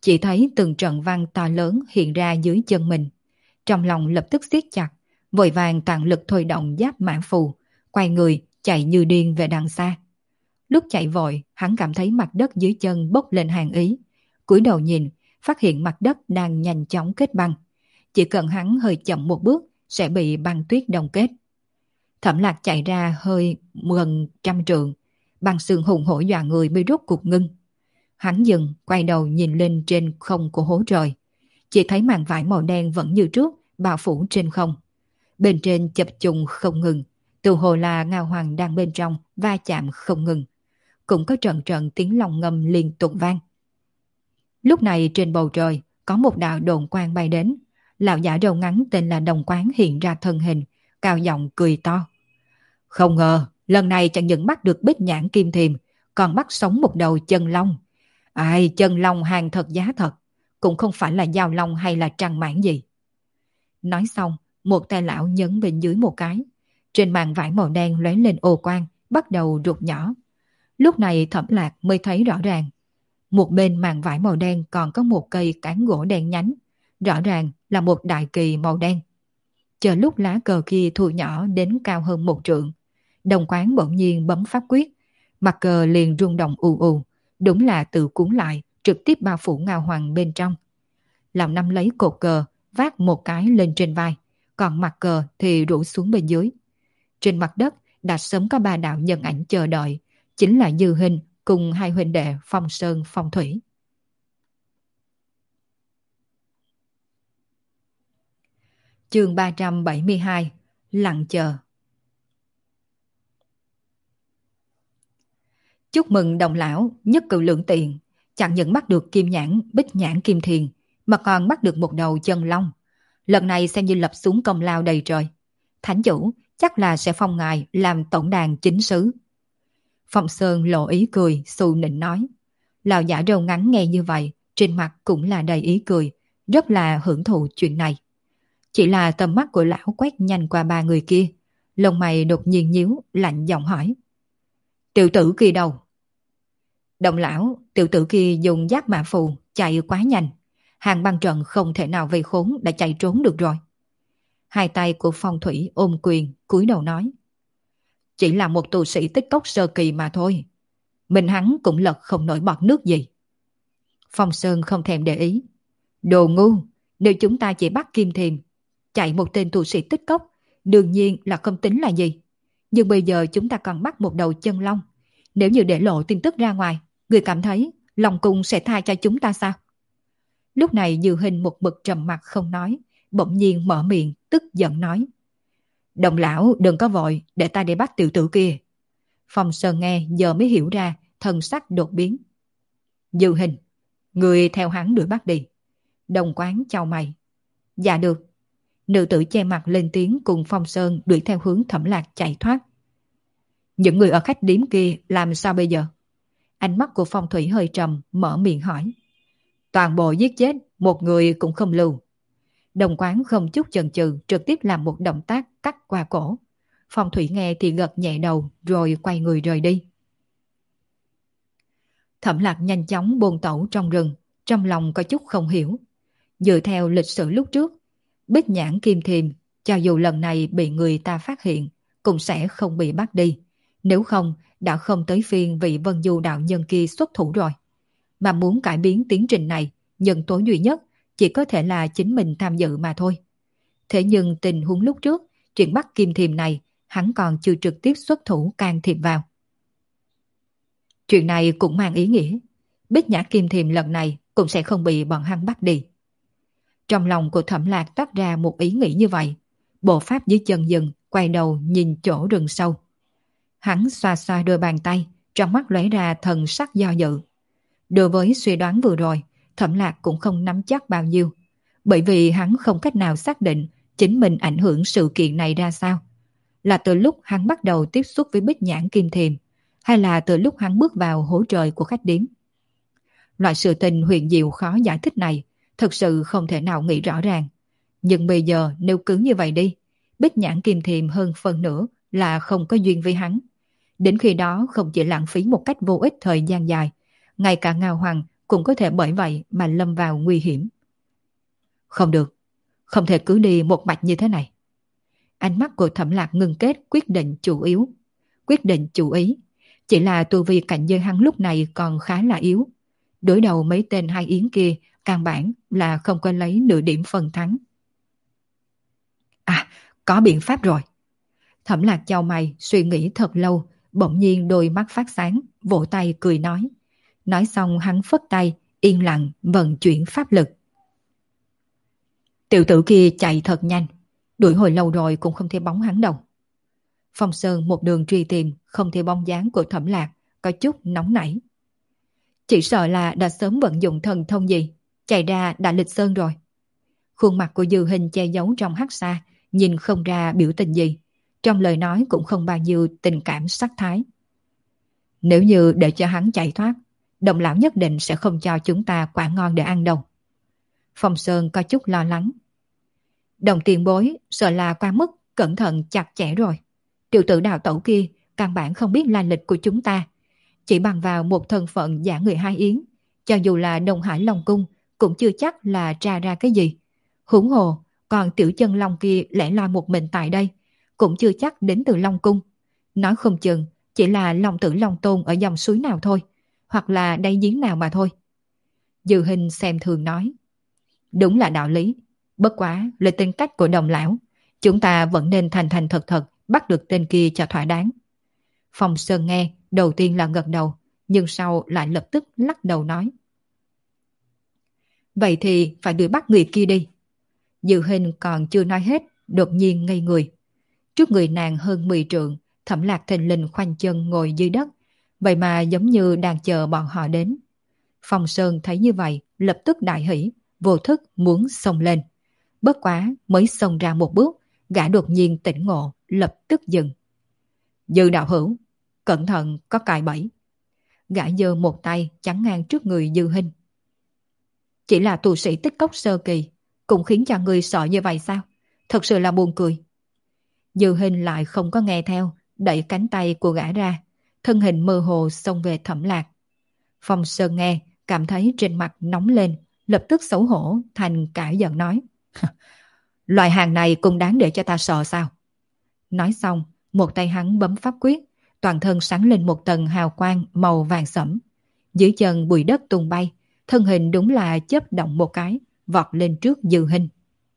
Chỉ thấy từng trận văn to lớn hiện ra dưới chân mình. Trong lòng lập tức siết chặt, vội vàng tận lực thôi động giáp mã phù, quay người chạy như điên về đằng xa. Lúc chạy vội, hắn cảm thấy mặt đất dưới chân bốc lên hàn ý. Cúi đầu nhìn, phát hiện mặt đất đang nhanh chóng kết băng. Chỉ cần hắn hơi chậm một bước sẽ bị băng tuyết đông kết. Thẩm Lạc chạy ra hơi gần 100 trượng, băng sương hùng hổ dọa người mới rốt cuộc ngưng. Hắn dừng, quay đầu nhìn lên trên không của hố trời. Chỉ thấy màn vải màu đen vẫn như trước, bao phủ trên không. Bên trên chập trùng không ngừng, tự hồ là Ngao Hoàng đang bên trong va chạm không ngừng. Cũng có trận trận tiếng lòng ngâm liên tục vang. Lúc này trên bầu trời có một đạo độn quang bay đến. Lão giả râu ngắn tên là Đồng Quán hiện ra thân hình, cao giọng cười to. Không ngờ, lần này chẳng những bắt được Bích Nhãn Kim Thiềm, còn bắt sống một đầu chân long. Ai, chân long hàng thật giá thật, cũng không phải là giao long hay là trăng mãn gì. Nói xong, một tay lão nhấn bên dưới một cái. Trên màn vải màu đen lóe lên ô quang, bắt đầu rụt nhỏ. Lúc này Thẩm Lạc mới thấy rõ ràng. Một bên màn vải màu đen còn có một cây cán gỗ đen nhánh, rõ ràng là một đại kỳ màu đen. Chờ lúc lá cờ kia thu nhỏ đến cao hơn 1 trượng, Đồng Quán bỗng nhiên bấm pháp quyết, mặt cờ liền rung động ù ù, đúng là tự cuốn lại, trực tiếp bao phủ Ngao Hoàng bên trong. Lão nắm lấy cột cờ, vác một cái lên trên vai, còn mặt cờ thì rủ xuống bên dưới. Trên mặt đất đã sớm có 3 đạo nhân ảnh chờ đợi, chính là Dư Hình cùng 2 huynh đệ Phong Sơn Phong Thủy. Chương 372, lặng chờ. Chúc mừng đồng lão, nhất cử lưỡng tiện, chẳng những bắt được Kim Nhãn, Bích Nhãn Kim Thiền, mà còn bắt được một đầu chân long. Lần này xem như lập xuống công lao đầy trời. Thánh chủ chắc là sẽ phong ngài làm tổng đàn chính sứ. Phong Sơn lộ ý cười, xù nịnh nói. Lão giả râu ngắn nghe như vậy, trên mặt cũng là đầy ý cười, rất là hưởng thụ chuyện này. Chỉ là tầm mắt của lão quét nhanh qua 3 người kia, lông mày đột nhiên nhíu, lạnh giọng hỏi. Tiểu tử kia đâu? Đồng lão, tiểu tử kia dùng giáp mã phù chạy quá nhanh, hàng băng trận không thể nào vây khốn đã chạy trốn được rồi. Hai tay của Phong Thủy ôm quyền, cúi đầu nói. Chỉ là một tu sĩ tích cốc sơ kỳ mà thôi. Mình hắn cũng lật không nổi bọt nước gì. Phong Sơn không thèm để ý. Đồ ngu, nếu chúng ta chỉ bắt Kim Thiềm, chạy một tên tu sĩ tích cốc, đương nhiên là không tính là gì. Nhưng bây giờ chúng ta còn bắt một đầu chân long. Nếu như để lộ tin tức ra ngoài, người cảm thấy Long Cung sẽ tha cho chúng ta sao? Lúc này Dư Hình một mực trầm mặt không nói, bỗng nhiên mở miệng tức giận nói. Đồng lão đừng có vội, để ta đi bắt tiểu tử kia. Phong Sơn nghe giờ mới hiểu ra, thần sắc đột biến. Dư Hình, người theo hắn đuổi bắt đi. Đồng Quán chau mày. Dạ được. Nữ tử che mặt lên tiếng cùng Phong Sơn đuổi theo hướng Thẩm Lạc chạy thoát. Những người ở khách điếm kia làm sao bây giờ? Ánh mắt của Phong Thủy hơi trầm, mở miệng hỏi. Toàn bộ giết chết, một người cũng không lưu. Đồng Quán không chút chần chừ, trực tiếp làm một động tác cắt qua cổ. Phong Thủy nghe thì gật nhẹ đầu, rồi quay người rời đi. Thẩm Lạc nhanh chóng buôn tẩu trong rừng, trong lòng có chút không hiểu. Dựa theo lịch sử lúc trước, Bích Nhãn Kim Thiềm, cho dù lần này bị người ta phát hiện, cũng sẽ không bị bắt đi. Nếu không, đã không tới phiên vị Vân Du đạo nhân kia xuất thủ rồi. Mà muốn cải biến tiến trình này, nhân tố duy nhất chỉ có thể là chính mình tham dự mà thôi. Thế nhưng tình huống lúc trước, chuyện bắt Kim Thiềm này, hắn còn chưa trực tiếp xuất thủ can thiệp vào. Chuyện này cũng mang ý nghĩa, Bích Nhã Kim Thiềm lần này cũng sẽ không bị bọn hắn bắt đi. Trong lòng của Thẩm Lạc toát ra một ý nghĩ như vậy, bộ pháp dưới chân dừng, quay đầu nhìn chỗ rừng sâu. Hắn xoa xoa đôi bàn tay, trong mắt lóe ra thần sắc do dự. Đối với suy đoán vừa rồi, Thẩm Lạc cũng không nắm chắc bao nhiêu, bởi vì hắn không cách nào xác định chính mình ảnh hưởng sự kiện này ra sao. Là từ lúc hắn bắt đầu tiếp xúc với Bích Nhãn Kim Thiềm, hay là từ lúc hắn bước vào hố trời của khách điếm. Loại sự tình huyền diệu khó giải thích này, thực sự không thể nào nghĩ rõ ràng. Nhưng bây giờ nếu cứ như vậy đi, Bích Nhãn Kim Thiềm hơn phần nữa là không có duyên với hắn. Đến khi đó không chỉ lãng phí một cách vô ích thời gian dài, ngay cả Ngao Hoàng cũng có thể bởi vậy mà lâm vào nguy hiểm. Không được, không thể cứ đi một mạch như thế này. Ánh mắt của Thẩm Lạc ngưng kết quyết định chủ ý. Chỉ là tu vi cảnh giới hắn lúc này còn khá là yếu. Đối đầu mấy tên hai yến kia, căn bản là không có lấy nửa điểm phần thắng. À, có biện pháp rồi. Thẩm Lạc chau mày suy nghĩ thật lâu, bỗng nhiên đôi mắt phát sáng, vỗ tay cười nói. Nói xong hắn phất tay, yên lặng vận chuyển pháp lực. Tiểu tử kia chạy thật nhanh, đuổi hồi lâu rồi cũng không thấy bóng hắn đâu. Phong Sơn một đường truy tìm, không thấy bóng dáng của Thẩm Lạc, có chút nóng nảy. Chỉ sợ là đã sớm vận dụng thần thông gì, chạy ra đã lịch sơn rồi. Khuôn mặt của Dư Hình che giấu trong hắc sa, nhìn không ra biểu tình gì, trong lời nói cũng không bao nhiêu tình cảm sắc thái. Nếu như để cho hắn chạy thoát, Đồng lão nhất định sẽ không cho chúng ta quả ngon để ăn đâu. Phong Sơn có chút lo lắng. Đồng tiền bối sợ là quá mức cẩn thận chặt chẽ rồi. Tiểu tử đào tẩu kia căn bản không biết lai lịch của chúng ta. Chỉ bằng vào một thân phận giả người hai yến, cho dù là Đông Hải Long Cung cũng chưa chắc là tra ra cái gì. Huống hồ, còn tiểu chân long kia lẻ loi một mình tại đây, cũng chưa chắc đến từ Long Cung. Nói không chừng chỉ là Long Tử Long Tôn ở dòng suối nào thôi, hoặc là đáy giếng nào mà thôi. Dư Hình xem thường nói. Đúng là đạo lý. Bất quá lời tính cách của Đồng lão, chúng ta vẫn nên thành thành thật thật bắt được tên kia cho thỏa đáng. Phong Sơn nghe, đầu tiên là gật đầu, nhưng sau lại lập tức lắc đầu nói. Vậy thì phải đuổi bắt người kia đi. Dư Hình còn chưa nói hết, đột nhiên ngây người. Trước người nàng hơn 10 trượng, Thẩm Lạc thình lình khoanh chân ngồi dưới đất, vậy mà giống như đang chờ bọn họ đến. Phong Sơn thấy như vậy, lập tức đại hỉ, vô thức muốn xông lên. Bất quá mới xông ra một bước, gã đột nhiên tỉnh ngộ, lập tức dừng. Dư đạo hữu, cẩn thận có cài bẫy. Gã giơ một tay chắn ngang trước người Dư Hình. Chỉ là tu sĩ tích cốc sơ kỳ, cũng khiến cho người sợ như vậy sao? Thật sự là buồn cười. Dư Hình lại không có nghe theo, đẩy cánh tay của gã ra, thân hình mơ hồ xông về Thẩm Lạc. Phong Sơn nghe, cảm thấy trên mặt nóng lên, lập tức xấu hổ thành cả giận nói. Loại hàng này cũng đáng để cho ta sợ sao? Nói xong, một tay hắn bấm pháp quyết, toàn thân sáng lên một tầng hào quang màu vàng sẫm. Dưới chân bụi đất tung bay, thân hình đúng là chớp động một cái, vọt lên trước Dư Hình.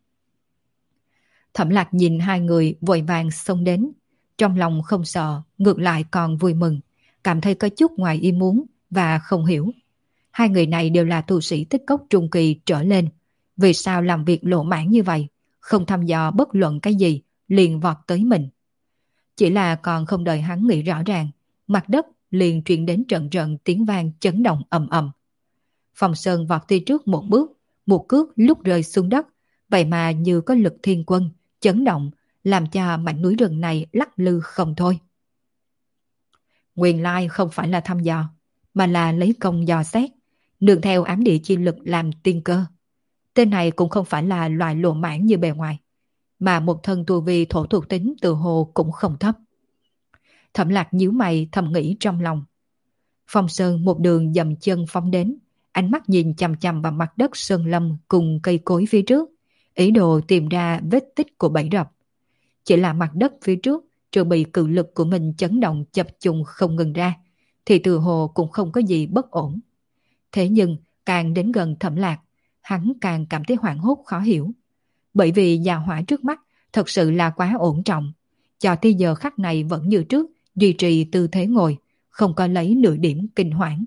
Thẩm Lạc nhìn hai người vội vàng xông đến, trong lòng không sợ, ngược lại còn vui mừng, cảm thấy có chút ngoài ý muốn và không hiểu. Hai người này đều là tu sĩ tích cốc trung kỳ trở lên, vì sao làm việc lỗ mãn như vậy, không thăm dò bất luận cái gì, liền vọt tới mình. Chỉ là còn không đợi hắn nghĩ rõ ràng, mặt đất liền truyền đến trận trận tiếng vang chấn động ầm ầm. Phong Sơn vọt đi trước một bước, một cước lúc rơi xuống đất, vậy mà như có lực thiên quân, chấn động, làm cho mảnh núi rừng này lắc lư không thôi. Nguyên lai không phải là thăm dò, mà là lấy công dò xét, nương theo ám địa chi lực làm tiên cơ. Tên này cũng không phải là loại lộ mãn như bề ngoài, mà một thân tu vi thổ thuộc tính tự hồ cũng không thấp. Thẩm Lạc nhíu mày thầm nghĩ trong lòng. Phong Sơn một đường dầm chân phóng đến, ánh mắt nhìn chằm chằm vào mặt đất sơn lâm cùng cây cối phía trước, ý đồ tìm ra vết tích của bẫy rập. Chỉ là mặt đất phía trước trừ bị cự lực của mình chấn động chập trùng không ngừng ra, thì từ hồ cũng không có gì bất ổn. Thế nhưng càng đến gần Thẩm Lạc, hắn càng cảm thấy hoảng hốt khó hiểu. Bởi vì già hỏa trước mắt thật sự là quá ổn trọng, cho tới giờ khắc này vẫn như trước duy trì tư thế ngồi, không có lấy nửa điểm kinh hoảng.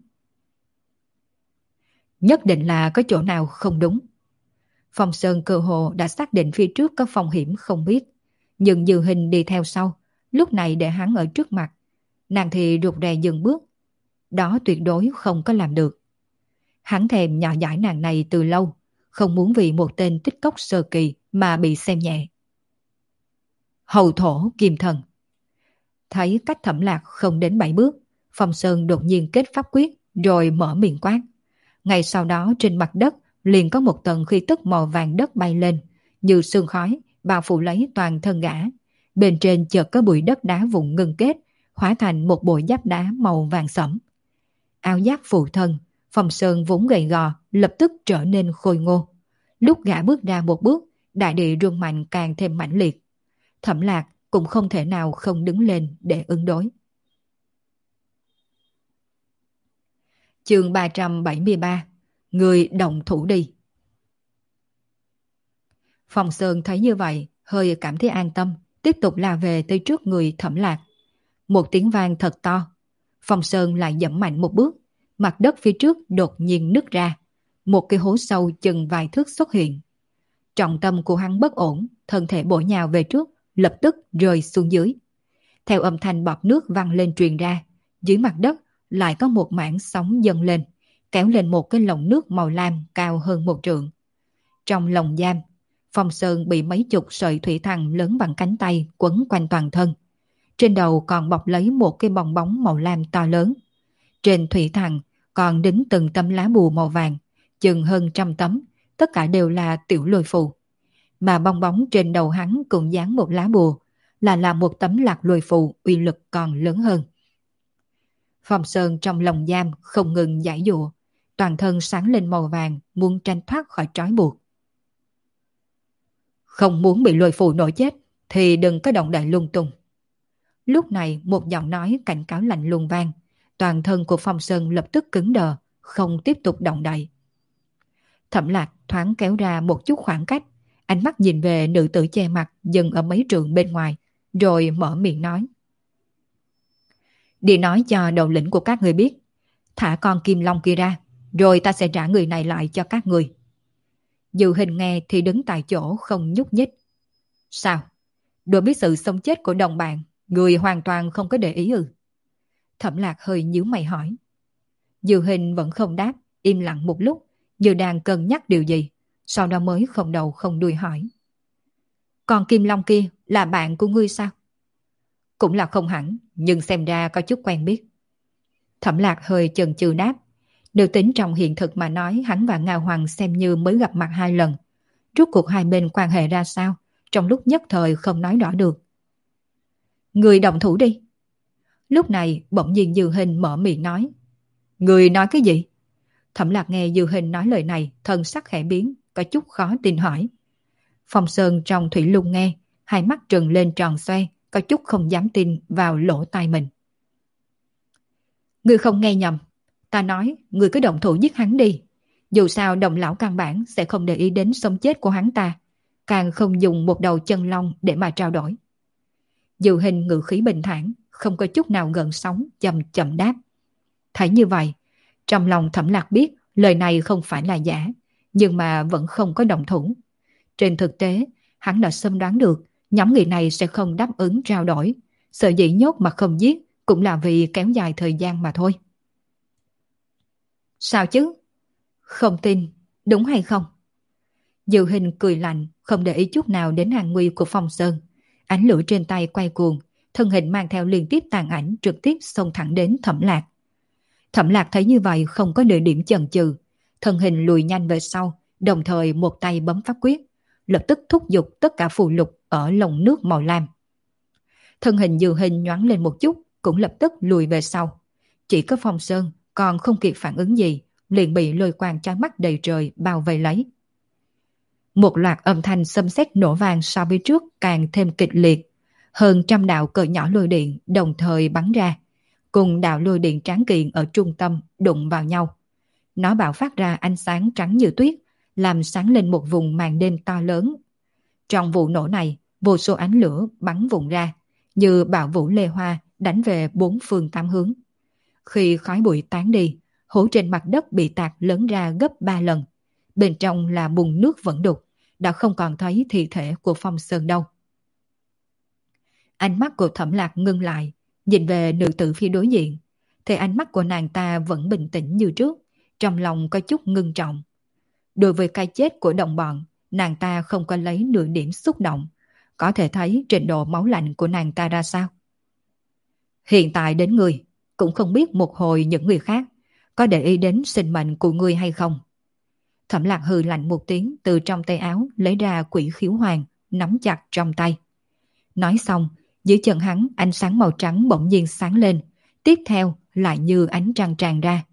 Nhất định là có chỗ nào không đúng. Phong Sơn cơ hồ đã xác định phía trước có phong hiểm không biết, nhưng Dư Hình đi theo sau, lúc này để hắn ở trước mặt, nàng thì rụt rè dừng bước. Đó tuyệt đối không có làm được. Hắn thèm nhỏ dãi nàng này từ lâu, không muốn vì một tên tích cốc sơ kỳ mà bị xem nhẹ. Hầu thổ kim thần. Thấy cách Thẩm Lạc không đến 7 bước, Phong Sơn đột nhiên kết pháp quyết rồi mở miệng quát. Ngay sau đó trên mặt đất liền có một tầng khí tức màu vàng đất bay lên, như sương khói bao phủ lấy toàn thân gã. Bên trên chợt có bụi đất đá vụn ngưng kết, hóa thành một bộ giáp đá màu vàng sẫm. Áo giáp phụ thân, Phong Sơn vốn gầy gò, lập tức trở nên khôi ngô. Lúc gã bước ra một bước, đại địa rung mạnh càng thêm mãnh liệt. Thẩm Lạc cũng không thể nào không đứng lên để ứng đối. Chương 373. Người động thủ đi. Phong Sơn thấy như vậy, hơi cảm thấy an tâm, tiếp tục la về tới trước người Thẩm Lạc. Một tiếng vang thật to. Phong Sơn lại dẫm mạnh một bước, mặt đất phía trước đột nhiên nứt ra. Một cái hố sâu chừng vài thước xuất hiện. Trọng tâm của hắn bất ổn, thân thể bổ nhào về trước, lập tức rơi xuống dưới. Theo âm thanh bọt nước văng lên truyền ra, dưới mặt đất lại có một mảng sóng dâng lên, kéo lên một cái lồng nước màu lam cao hơn 1 trượng. Trong lồng giam, Phong Sơn bị mấy chục sợi thủy thằng lớn bằng cánh tay quấn quanh toàn thân. Trên đầu còn bọc lấy một cái bong bóng màu lam to lớn. Trên thủy thằng còn đính từng tấm lá bùa màu vàng, chừng hơn 100 tấm, tất cả đều là tiểu lôi phù. Mà bong bóng trên đầu hắn cũng dán một lá bùa, là một tấm lạc lôi phù uy lực còn lớn hơn. Phong Sơn trong lồng giam không ngừng giãy giụa, toàn thân sáng lên màu vàng, muốn tranh thoát khỏi trói buộc. Không muốn bị lôi phù nổi chết thì đừng có động đậy lung tung. Lúc này một giọng nói cảnh cáo lạnh lùng vang, toàn thân của Phong Sơn lập tức cứng đờ, không tiếp tục động đậy. Thẩm Lạc thoáng kéo ra một chút khoảng cách, ánh mắt nhìn về nữ tử che mặt dừng ở mấy trượng bên ngoài, rồi mở miệng nói. Đi nói cho đầu lĩnh của các người biết, thả con Kim Long kia ra, rồi ta sẽ trả người này lại cho các người. Dư Hình nghe thì đứng tại chỗ không nhúc nhích. Sao? Đối với sự sống chết của đồng bạn, người hoàn toàn không có để ý ư? Thẩm Lạc hơi nhíu mày hỏi. Dư Hình vẫn không đáp, im lặng một lúc, như đang cân nhắc điều gì, sau đó mới không đầu không đuôi hỏi. Còn Kim Long kia là bạn của ngươi sao? Cũng là không hẳn, nhưng xem ra có chút quen biết. Thẩm Lạc hơi chần chừ đáp. Nếu tính trong hiện thực mà nói, hắn và Ngao Hoàng xem như mới gặp mặt 2 lần. Rốt cuộc hai bên quan hệ ra sao, trong lúc nhất thời không nói rõ được. Người động thủ đi. Lúc này bỗng nhiên Dư Hình mở miệng nói. Người nói cái gì? Thẩm Lạc nghe Dư Hình nói lời này, thân sắc khẽ biến, có chút khó tin hỏi. Phong Sơn trong thủy lung nghe, hai mắt trừng lên tròn xoe, có chút không dám tin vào lỗ tai mình. Ngươi không nghe nhầm, ta nói ngươi cứ động thủ giết hắn đi. Dù sao đồng lão căn bản sẽ không để ý đến sống chết của hắn ta, càng không dùng một đầu chân long để mà trao đổi. Dư Hình ngữ khí bình thản, không có chút nào gợn sóng, chậm chậm đáp. Thấy như vậy, trong lòng Thẩm Lạc biết lời này không phải là giả, nhưng mà vẫn không có động thủ. Trên thực tế, hắn đã sớm đoán được nhóm người này sẽ không đáp ứng trao đổi, sợ dĩ nhốt mà không giết cũng là vì kéo dài thời gian mà thôi. Sao chứ? Không tin, đúng hay không? Dư Hình cười lạnh, không để ý chút nào đến hàng nguy của Phong Sơn. Ánh lửa trên tay quay cuồng, thân hình mang theo liên tiếp tàn ảnh trực tiếp xông thẳng đến Thẩm Lạc. Thẩm Lạc thấy như vậy không có địa điểm chần chừ, thân hình lùi nhanh về sau, đồng thời một tay bấm pháp quyết, lập tức thúc giục tất cả phù lục ở lồng nước màu lam. Thân hình Dư Hình nhoáng lên một chút, cũng lập tức lùi về sau. Chỉ có Phong Sơn còn không kịp phản ứng gì, liền bị lôi quang chói mắt đầy trời bao vây lấy. Một loạt âm thanh xâm xét nổ vang so với trước càng thêm kịch liệt. Hơn 100 đạo cỡ nhỏ lôi điện đồng thời bắn ra, cùng đạo lôi điện tráng kiện ở trung tâm đụng vào nhau. Nó bạo phát ra ánh sáng trắng như tuyết, làm sáng lên một vùng màn đêm to lớn. Trong vụ nổ này, vô số ánh lửa bắn vụn ra, như bão vũ lê hoa đánh về 4 phương 8 hướng. Khi khói bụi tán đi, hố trên mặt đất bị tạc lớn ra gấp 3 lần. Bên trong là bùn nước vẫn đục, đã không còn thấy thi thể của Phong Sơn đâu. Ánh mắt của Thẩm Lạc ngưng lại, nhìn về nữ tử phía đối diện, thì ánh mắt của nàng ta vẫn bình tĩnh như trước, trong lòng có chút ngưng trọng. Đối với cái chết của đồng bọn, nàng ta không có lấy nửa điểm xúc động, có thể thấy trình độ máu lạnh của nàng ta ra sao. Hiện tại đến người, cũng không biết một hồi những người khác có để ý đến sinh mệnh của người hay không. Thẩm Lạc hừ lạnh một tiếng, từ trong tay áo lấy ra quỷ khiếu hoàng, nắm chặt trong tay. Nói xong, dưới chân hắn ánh sáng màu trắng bỗng nhiên sáng lên, tiếp theo lại như ánh trăng tràn ra.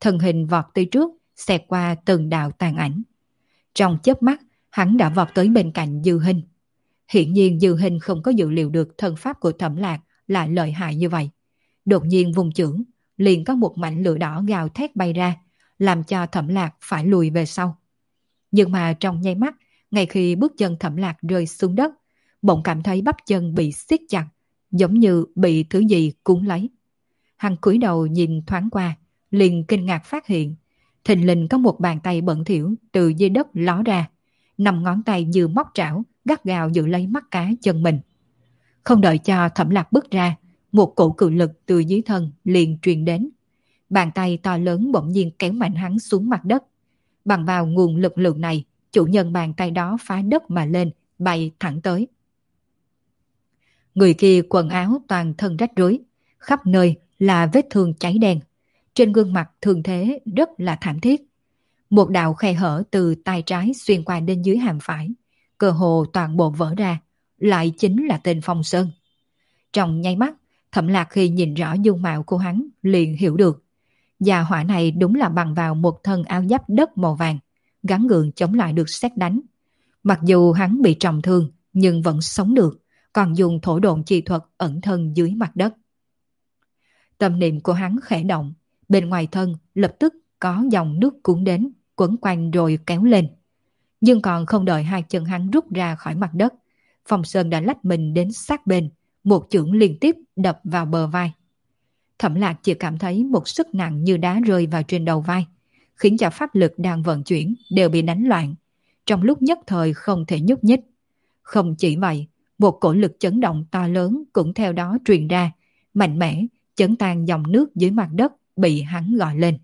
thân hình vọt tới trước, xẹt qua từng đạo tàn ảnh. Trong chớp mắt, hắn đã vọt tới bên cạnh Dư Hình. Hiển nhiên Dư Hình không có dự liệu được thân pháp của Thẩm Lạc lại lợi hại như vậy. Đột nhiên vùng chưởng, liền có một mảnh lửa đỏ gào thét bay ra, làm cho Thẩm Lạc phải lùi về sau. Nhưng mà trong nháy mắt, ngay khi bước chân Thẩm Lạc rơi xuống đất, bỗng cảm thấy bắp chân bị siết chặt, giống như bị thứ gì cuốn lấy. Hắn cúi đầu nhìn thoáng qua, liền kinh ngạc phát hiện, thình lình có một bàn tay bẩn thỉu từ dưới đất ló ra, 5 ngón tay như móc trảo, gắt gao giữ lấy mắt cá chân mình. Không đợi cho Thẩm Lạc bước ra, một cổ cự lực từ dưới thân liền truyền đến. Bàn tay to lớn bỗng nhiên kéo mạnh hắn xuống mặt đất. Bằng vào nguồn lực lượng này, chủ nhân bàn tay đó phá đất mà lên, bay thẳng tới. Người kia quần áo toàn thân rách rưới, khắp nơi là vết thương cháy đen. Trên gương mặt thương thế rất là thảm thiết. Một đạo khe hở từ tay trái xuyên qua đến dưới hàm phải, cơ hồ toàn bộ vỡ ra, lại chính là tên Phong Sơn. Trong nháy mắt, Thẩm Lạc khi nhìn rõ dung mạo của hắn liền hiểu được. Gia hỏa này đúng là bằng vào một thân áo giáp đất màu vàng, gắng gượng chống lại được sét đánh. Mặc dù hắn bị trọng thương nhưng vẫn sống được, còn dùng thổ độn chi thuật ẩn thân dưới mặt đất. Tâm niệm của hắn khẽ động, bên ngoài thân lập tức có dòng nước cuốn đến, quấn quanh rồi kéo lên. Nhưng còn không đợi hai chân hắn rút ra khỏi mặt đất, Phong Sơn đã lách mình đến sát bên, một chưởng liên tiếp đập vào bờ vai. Thẩm Lạc chỉ cảm thấy một sức nặng như đá rơi vào trên đầu vai, khiến cho pháp lực đang vận chuyển đều bị đánh loạn, trong lúc nhất thời không thể nhúc nhích. Không chỉ vậy, một cổ lực chấn động to lớn cũng theo đó truyền ra, mạnh mẽ, chấn tan dòng nước dưới mặt đất bị hắn gọi lên.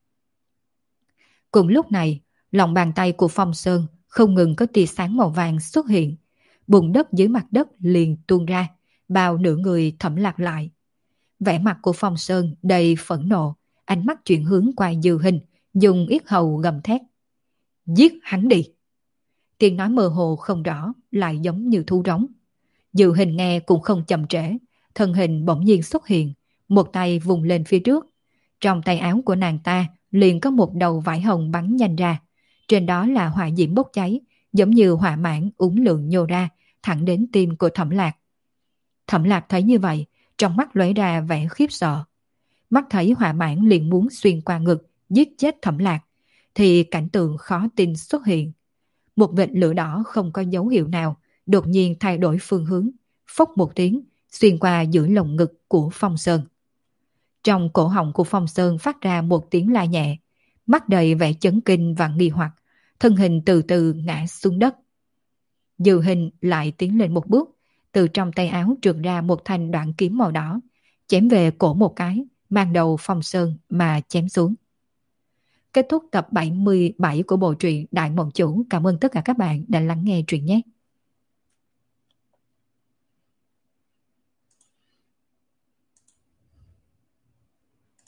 Cùng lúc này, lòng bàn tay của Phong Sơn không ngừng có tia sáng màu vàng xuất hiện, bùn đất dưới mặt đất liền tuôn ra, bao nửa người Thẩm Lạc lại. Vẻ mặt của Phong Sơn đầy phẫn nộ, ánh mắt chuyển hướng qua Dư Hình, dùng yết hầu gầm thét. Giết hắn đi! Tiếng nói mơ hồ không rõ, lại giống như thu rống. Dư Hình nghe cũng không chậm trễ, thân hình bỗng nhiên xuất hiện, một tay vùng lên phía trước. Trong tay áo của nàng ta liền có một đầu vải hồng bắn nhanh ra, trên đó là hỏa diễm bốc cháy, giống như hỏa mãng uốn lượn nhô ra, thẳng đến tim của Thẩm Lạc. Thẩm Lạc thấy như vậy, trong mắt lóe ra vẻ khiếp sợ. Mắt thấy hỏa mãng liền muốn xuyên qua ngực, giết chết Thẩm Lạc, thì cảnh tượng khó tin xuất hiện. Một vệt lửa đỏ không có dấu hiệu nào, đột nhiên thay đổi phương hướng, phốc một tiếng, xuyên qua giữa lồng ngực của Phong Sơn. Trong cổ họng của Phong Sơn phát ra một tiếng la nhẹ, mắt đầy vẻ chấn kinh và nghi hoặc, thân hình từ từ ngã xuống đất. Dư Hình lại tiến lên một bước, từ trong tay áo trượt ra một thanh đoạn kiếm màu đỏ, chém về cổ một cái, mang đầu Phong Sơn mà chém xuống. Kết thúc tập 77 của bộ truyện Đại Mộng Chủ. Cảm ơn tất cả các bạn đã lắng nghe truyện nhé.